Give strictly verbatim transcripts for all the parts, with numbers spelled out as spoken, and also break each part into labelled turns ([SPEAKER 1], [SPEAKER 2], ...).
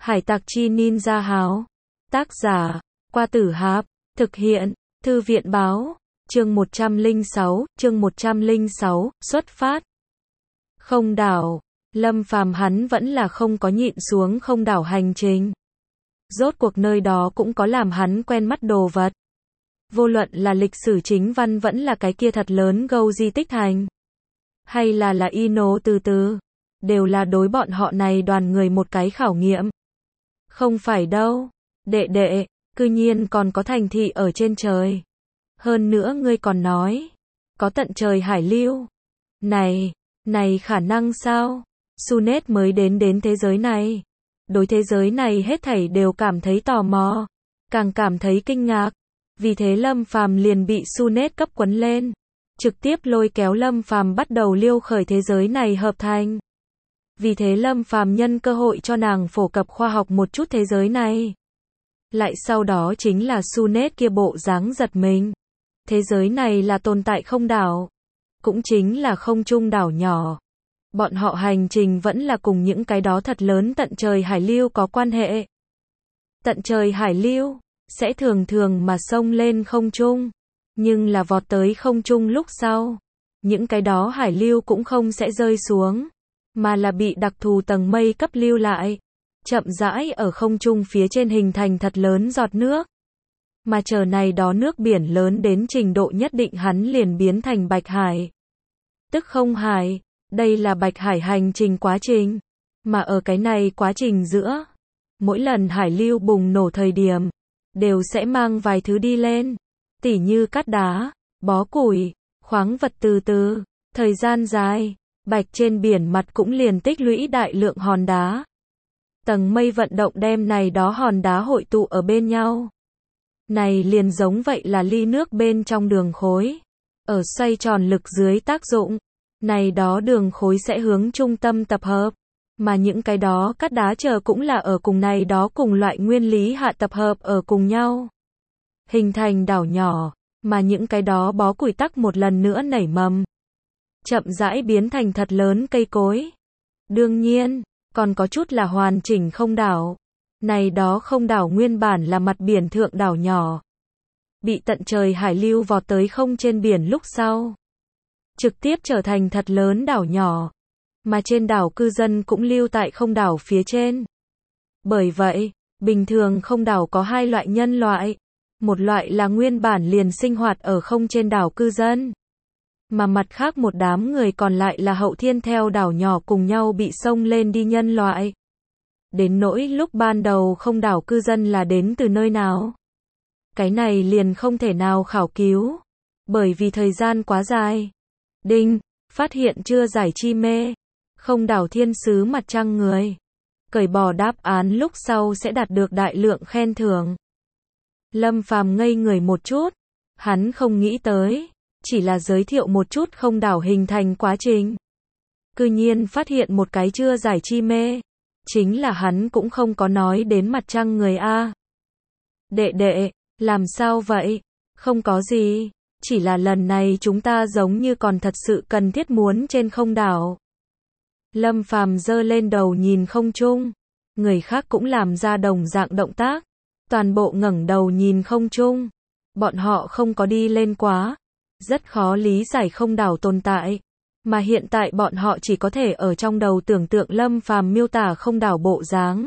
[SPEAKER 1] Hải tặc chi ninja háo. Tác giả, Qua Tử Hạp. Thực hiện, Thư viện báo. Chương một trăm lẻ sáu, chương một trăm lẻ sáu, xuất phát. Không đảo. Lâm Phàm hắn vẫn là không có nhịn xuống không đảo hành trình. Rốt cuộc nơi đó cũng có làm hắn quen mắt đồ vật. Vô luận là lịch sử chính văn vẫn là cái kia thật lớn gâu di tích thành. Hay là là y nố từ từ. Đều là đối bọn họ này đoàn người một cái khảo nghiệm. Không phải đâu. Đệ đệ, cư nhiên còn có thành thị ở trên trời. Hơn nữa ngươi còn nói. Có tận trời hải lưu. Này, này khả năng sao? Sunet mới đến đến thế giới này. Đối thế giới này hết thảy đều cảm thấy tò mò. Càng cảm thấy kinh ngạc. Vì thế Lâm Phàm liền bị Sunet cấp quấn lên. Trực tiếp lôi kéo Lâm Phàm bắt đầu liêu khởi thế giới này hợp thành. Vì thế Lâm Phàm nhân cơ hội cho nàng phổ cập khoa học một chút thế giới này. Lại sau đó chính là Sunet kia bộ dáng giật mình. Thế giới này là tồn tại không đảo. Cũng chính là không trung đảo nhỏ. Bọn họ hành trình vẫn là cùng những cái đó thật lớn tận trời hải lưu có quan hệ. Tận trời hải lưu sẽ thường thường mà xông lên không trung. Nhưng là vọt tới không trung lúc sau. Những cái đó hải lưu cũng không sẽ rơi xuống. Mà là bị đặc thù tầng mây cấp lưu lại. Chậm rãi ở không trung phía trên hình thành thật lớn giọt nước. Mà chờ này đó nước biển lớn đến trình độ nhất định hắn liền biến thành bạch hải. Tức không hải. Đây là bạch hải hành trình quá trình. Mà ở cái này quá trình giữa. Mỗi lần hải lưu bùng nổ thời điểm. Đều sẽ mang vài thứ đi lên. Tỉ như cát đá, bó củi, khoáng vật từ từ. Thời gian dài. Bạch trên biển mặt cũng liền tích lũy đại lượng hòn đá. Tầng mây vận động đem này đó hòn đá hội tụ ở bên nhau. Này liền giống vậy là ly nước bên trong đường khối. Ở xoay tròn lực dưới tác dụng. Này đó đường khối sẽ hướng trung tâm tập hợp. Mà những cái đó cát đá chờ cũng là ở cùng này đó cùng loại nguyên lý hạ tập hợp ở cùng nhau. Hình thành đảo nhỏ. Mà những cái đó bó củi tắc một lần nữa nảy mầm. Chậm rãi biến thành thật lớn cây cối. Đương nhiên, còn có chút là hoàn chỉnh không đảo. Này đó không đảo nguyên bản là mặt biển thượng đảo nhỏ. Bị tận trời hải lưu vọt tới không trên biển lúc sau. Trực tiếp trở thành thật lớn đảo nhỏ. Mà trên đảo cư dân cũng lưu tại không đảo phía trên. Bởi vậy, bình thường không đảo có hai loại nhân loại. Một loại là nguyên bản liền sinh hoạt ở không trên đảo cư dân. Mà mặt khác một đám người còn lại là hậu thiên theo đảo nhỏ cùng nhau bị xông lên đi nhân loại. Đến nỗi lúc ban đầu không đảo cư dân là đến từ nơi nào. Cái này liền không thể nào khảo cứu. Bởi vì thời gian quá dài. Đinh, phát hiện chưa giải chi mê. Không đảo thiên sứ mặt trăng người. Cởi bỏ đáp án lúc sau sẽ đạt được đại lượng khen thưởng. Lâm Phàm ngây người một chút. Hắn không nghĩ tới. Chỉ là giới thiệu một chút không đảo hình thành quá trình. Cư nhiên phát hiện một cái chưa giải chi mê. Chính là hắn cũng không có nói đến mặt trăng người A. Đệ đệ, làm sao vậy? Không có gì. Chỉ là lần này chúng ta giống như còn thật sự cần thiết muốn trên không đảo. Lâm Phàm giơ lên đầu nhìn không trung. Người khác cũng làm ra đồng dạng động tác. Toàn bộ ngẩng đầu nhìn không trung. Bọn họ không có đi lên quá. Rất khó lý giải không đảo tồn tại. Mà hiện tại bọn họ chỉ có thể ở trong đầu tưởng tượng Lâm Phàm miêu tả không đảo bộ dáng.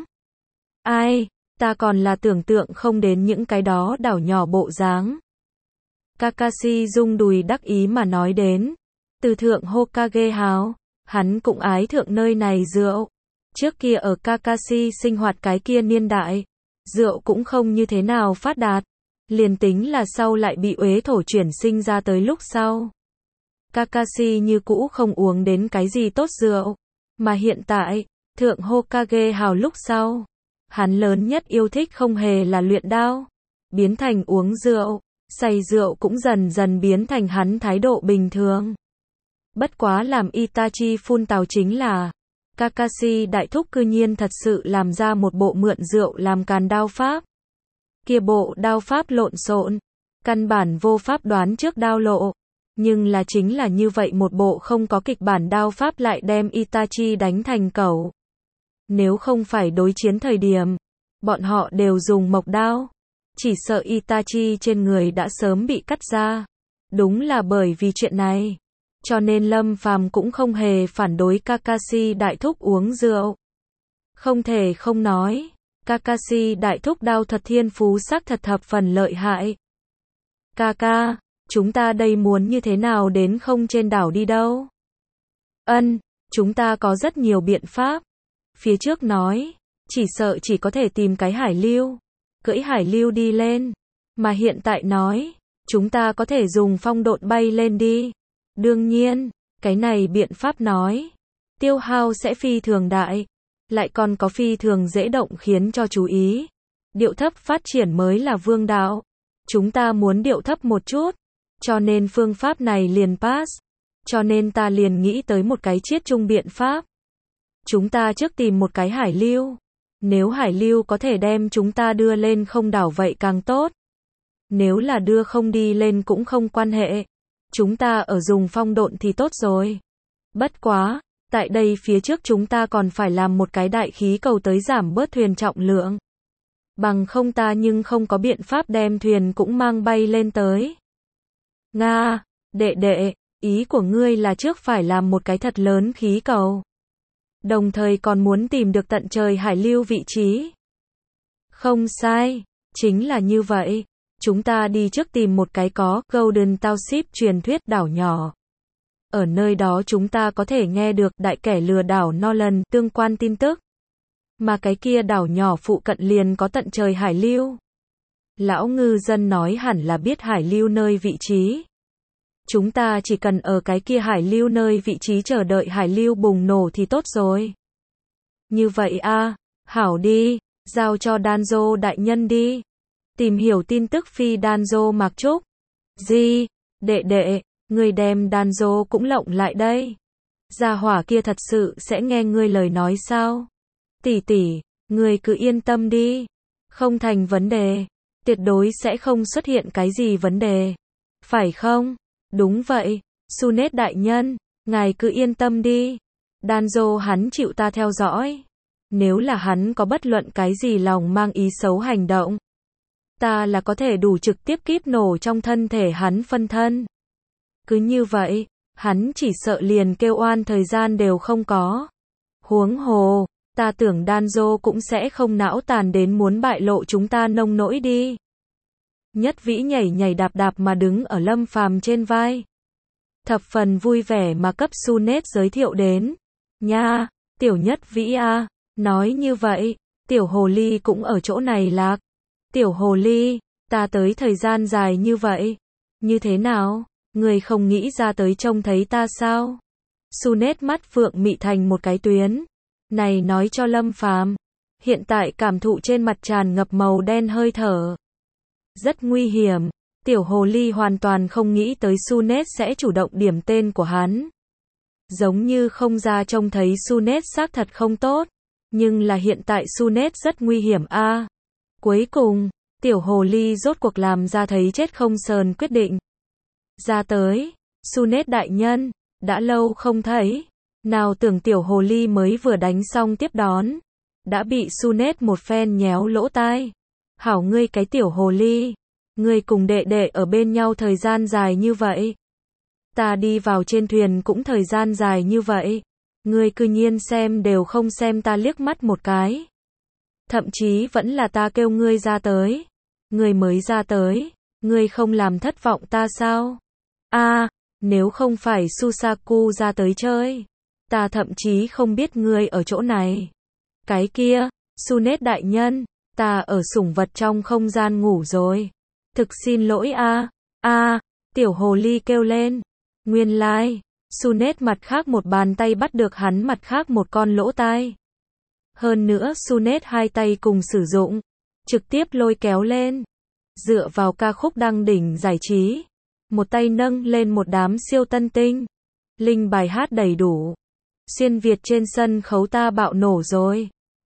[SPEAKER 1] Ai, ta còn là tưởng tượng không đến những cái đó đảo nhỏ bộ dáng. Kakashi rung đùi đắc ý mà nói đến. Từ thượng Hokage háo, hắn cũng ái thượng nơi này rượu. Trước kia ở Kakashi sinh hoạt cái kia niên đại, rượu cũng không như thế nào phát đạt. Liền tính là sau lại bị uế thổ chuyển sinh ra tới lúc sau. Kakashi như cũ không uống đến cái gì tốt rượu. Mà hiện tại, thượng Hokage hào lúc sau. Hắn lớn nhất yêu thích không hề là luyện đao. Biến thành uống rượu. Say rượu cũng dần dần biến thành hắn thái độ bình thường. Bất quá làm Itachi phun tào chính là. Kakashi đại thúc cư nhiên thật sự làm ra một bộ mượn rượu làm càn đao pháp. Kia bộ đao pháp lộn xộn, căn bản vô pháp đoán trước đao lộ, nhưng là chính là như vậy một bộ không có kịch bản đao pháp lại đem Itachi đánh thành cẩu. Nếu không phải đối chiến thời điểm, bọn họ đều dùng mộc đao. Chỉ sợ Itachi trên người đã sớm bị cắt ra. Đúng là bởi vì chuyện này. Cho nên Lâm Phàm cũng không hề phản đối Kakashi đại thúc uống rượu. Không thể không nói, Kakashi đại thúc đao thuật thiên phú xác thật thập phần lợi hại. Kaka, chúng ta đây muốn như thế nào đến không trên đảo đi đâu? Ân, chúng ta có rất nhiều biện pháp. Phía trước nói, chỉ sợ chỉ có thể tìm cái hải lưu, cưỡi hải lưu đi lên. Mà hiện tại nói, chúng ta có thể dùng phong độn bay lên đi. Đương nhiên, cái này biện pháp nói, tiêu hao sẽ phi thường đại, lại còn có phi thường dễ động khiến cho chú ý. Điệu thấp phát triển mới là vương đạo. Chúng ta muốn điệu thấp một chút, cho nên phương pháp này liền pass. Cho nên ta liền nghĩ tới một cái chiết chung biện pháp. Chúng ta trước tìm một cái hải lưu. Nếu hải lưu có thể đem chúng ta đưa lên không đảo vậy càng tốt. Nếu là đưa không đi lên cũng không quan hệ. Chúng ta ở dùng phong độn thì tốt rồi. Bất quá, tại đây phía trước chúng ta còn phải làm một cái đại khí cầu tới giảm bớt thuyền trọng lượng. Bằng không ta nhưng không có biện pháp đem thuyền cũng mang bay lên tới. Nga, đệ đệ, ý của ngươi là trước phải làm một cái thật lớn khí cầu. Đồng thời còn muốn tìm được tận trời hải lưu vị trí. Không sai, chính là như vậy. Chúng ta đi trước tìm một cái có Golden Township truyền thuyết đảo nhỏ. Ở nơi đó chúng ta có thể nghe được đại kẻ lừa đảo Nolan tương quan tin tức. Mà cái kia đảo nhỏ phụ cận liền có tận trời hải lưu. Lão ngư dân nói hẳn là biết hải lưu nơi vị trí. Chúng ta chỉ cần ở cái kia hải lưu nơi vị trí chờ đợi hải lưu bùng nổ thì tốt rồi. Như vậy a, hảo đi, giao cho Danzo đại nhân đi. Tìm hiểu tin tức phi Danzo Mạc Trúc. Gì? Đệ đệ, người đem Danzo cũng lộng lại đây. Gia hỏa kia thật sự sẽ nghe ngươi lời nói sao? Tỷ tỷ, ngươi cứ yên tâm đi. Không thành vấn đề. Tuyệt đối sẽ không xuất hiện cái gì vấn đề. Phải không? Đúng vậy. Sunet đại nhân, ngài cứ yên tâm đi. Danzo hắn chịu ta theo dõi. Nếu là hắn có bất luận cái gì lòng mang ý xấu hành động, ta là có thể đủ trực tiếp kíp nổ trong thân thể hắn phân thân. Cứ như vậy, hắn chỉ sợ liền kêu oan thời gian đều không có. Huống hồ, ta tưởng Danzo cũng sẽ không não tàn đến muốn bại lộ chúng ta nông nỗi đi. Nhất Vĩ nhảy nhảy đạp đạp mà đứng ở Lâm Phàm trên vai. Thập phần vui vẻ mà cấp Sunet giới thiệu đến. Nha, tiểu Nhất Vĩ a, nói như vậy, tiểu hồ ly cũng ở chỗ này lạc. Tiểu hồ ly, ta tới thời gian dài như vậy. Như thế nào, người không nghĩ ra tới trông thấy ta sao? Sunet mắt phượng mị thành một cái tuyến. Này nói cho Lâm Phàm, hiện tại cảm thụ trên mặt tràn ngập màu đen hơi thở. Rất nguy hiểm, tiểu hồ ly hoàn toàn không nghĩ tới Sunet sẽ chủ động điểm tên của hắn. Giống như không ra trông thấy Sunet xác thật không tốt, nhưng là hiện tại Sunet rất nguy hiểm a. À, cuối cùng, tiểu hồ ly rốt cuộc làm ra thấy chết không sờn quyết định. Ra tới, Sunet đại nhân, đã lâu không thấy. Nào tưởng tiểu hồ ly mới vừa đánh xong tiếp đón, đã bị Sunet một phen nhéo lỗ tai. Hảo ngươi cái tiểu hồ ly, ngươi cùng đệ đệ ở bên nhau thời gian dài như vậy. Ta đi vào trên thuyền cũng thời gian dài như vậy. Ngươi cư nhiên xem đều không xem ta liếc mắt một cái. Thậm chí vẫn là ta kêu ngươi ra tới. Ngươi mới ra tới, ngươi không làm thất vọng ta sao? A, à, nếu không phải Susaku ra tới chơi, ta thậm chí không biết ngươi ở chỗ này. Cái kia, Sunet đại nhân, ta ở sủng vật trong không gian ngủ rồi. Thực xin lỗi a. A, à, tiểu hồ ly kêu lên. Nguyên lai, like, Sunet mặt khác một bàn tay bắt được hắn mặt khác một con lỗ tai. Hơn nữa Sunet hai tay cùng sử dụng, trực tiếp lôi kéo lên. Dựa vào ca khúc đăng đỉnh giải trí, một tay nâng lên một đám siêu tân tinh. Linh bài hát đầy đủ. Xuyên Việt trên sân khấu ta bạo nổ rồi.